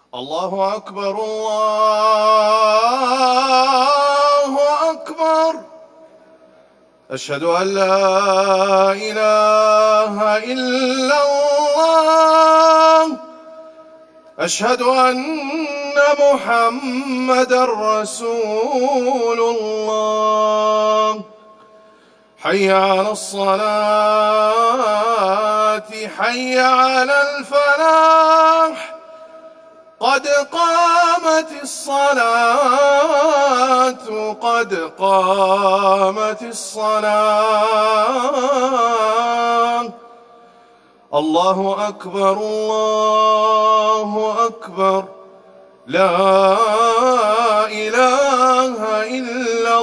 الله أكبر الله أكبر. أشهد أن لا إله إلا الله. أشهد أن محمدًا رسول الله. حي على الصلاة حي على الفلاح. قد قامت الصلاة قد قامت الصلاة. الله أكبر الله أكبر. لا إله إلا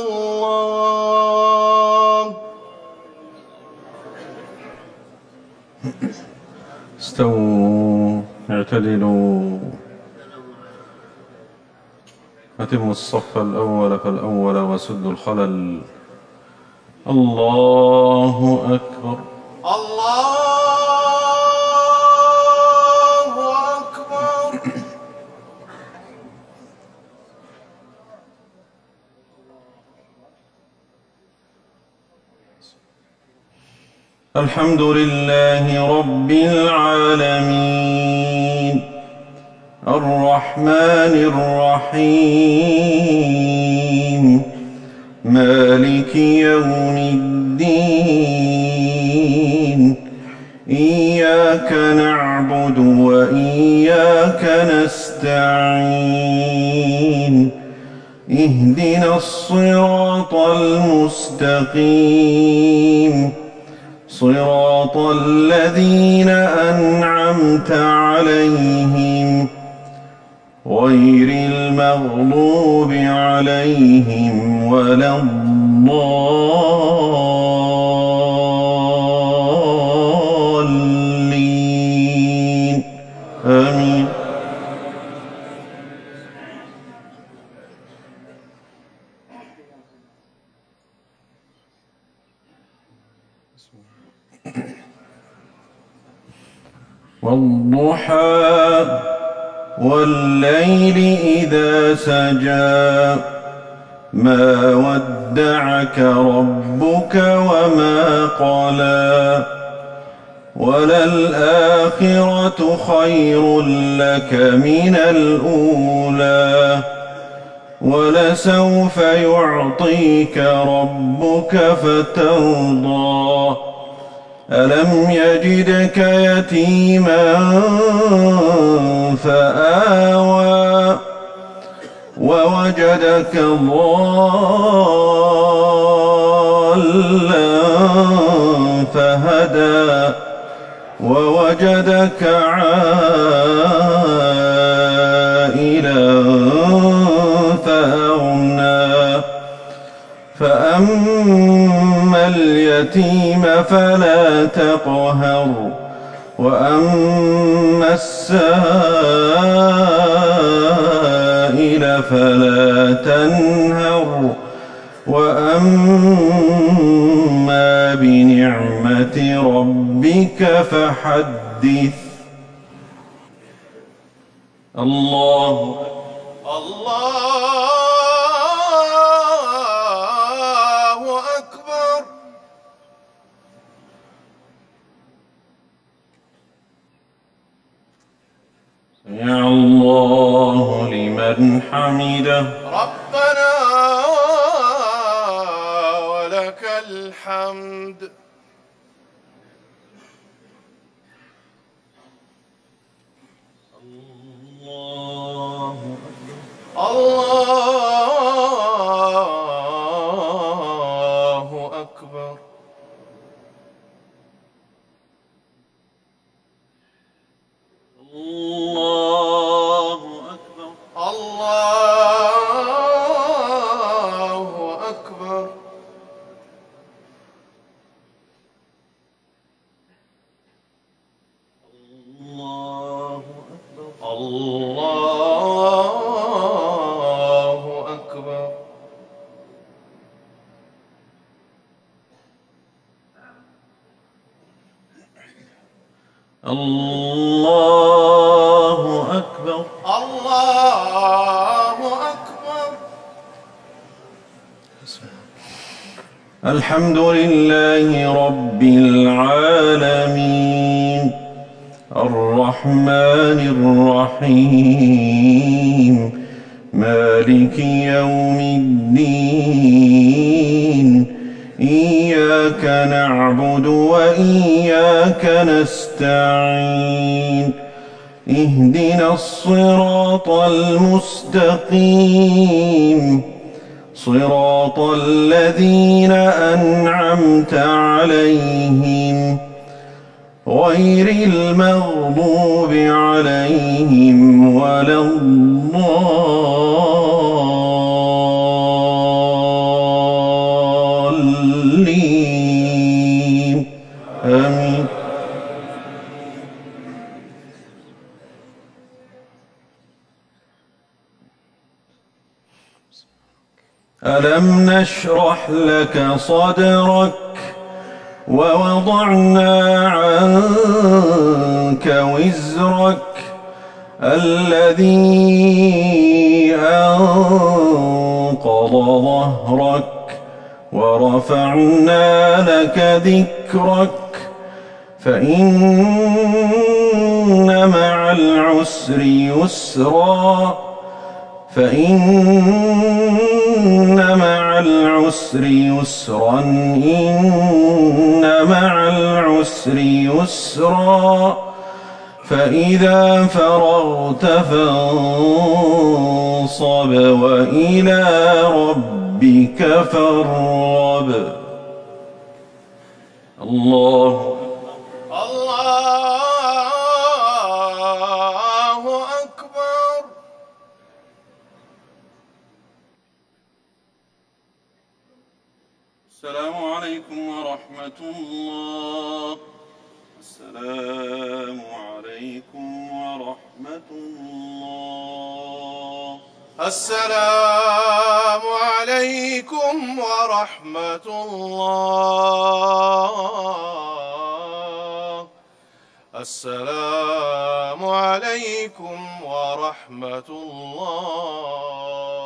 الله. استووا اعتدلوا. أتموا الصف الأول فالأول وسدوا الخلل. الله أكبر الله أكبر. الحمد لله رب العالمين الرحمن الرحيم مالك يوم الدين. إياك نعبد وإياك نستعين. اهدنا الصراط المستقيم صراط الذين أنعمت عليهم غير المغضوب عليهم ولا الضالين. آمين. والضحى والليل إذا سجى ما ودعك ربك وما قلى وللآخرة خير لك من الأولى ولسوف يعطيك ربك فترضى. ألم يجدك يتيما فآوى ووجدك ضالا فهدى ووجدك عائلا فأغنى. فأما اليتيم فلا تقهر وأما السائل فلا تنهر وأما بنعمة ربك فحدث. الله أكبر. سمع الله لمن حمده. ربنا ولك الحمد. الله أكبر. الله أكبر. الله أكبر. الله أكبر. الله أكبر. الله أكبر. الله الله أكبر. الحمد لله رب العالمين الرحمن الرحيم مالك يوم الدين إياك نعبد وإياك نستعين اهدنا الصراط المستقيم صراط الذين أنعمت عليهم غير المغضوب عليهم ولا الضالين آمين. ألم نشرح لك صدرك ووضعنا عنك وزرك الذي أنقض ظهرك ورفعنا لك ذكرك فإن مع العسر يسرا فإن مع العسر يسرا إن مع العسر يسرا فإذا فرغت فانصب وإلى ربك فارغب. الله أكبر. السلام عليكم ورحمة الله. السلام عليكم ورحمة الله. السلام عليكم ورحمة الله. السلام عليكم ورحمة الله.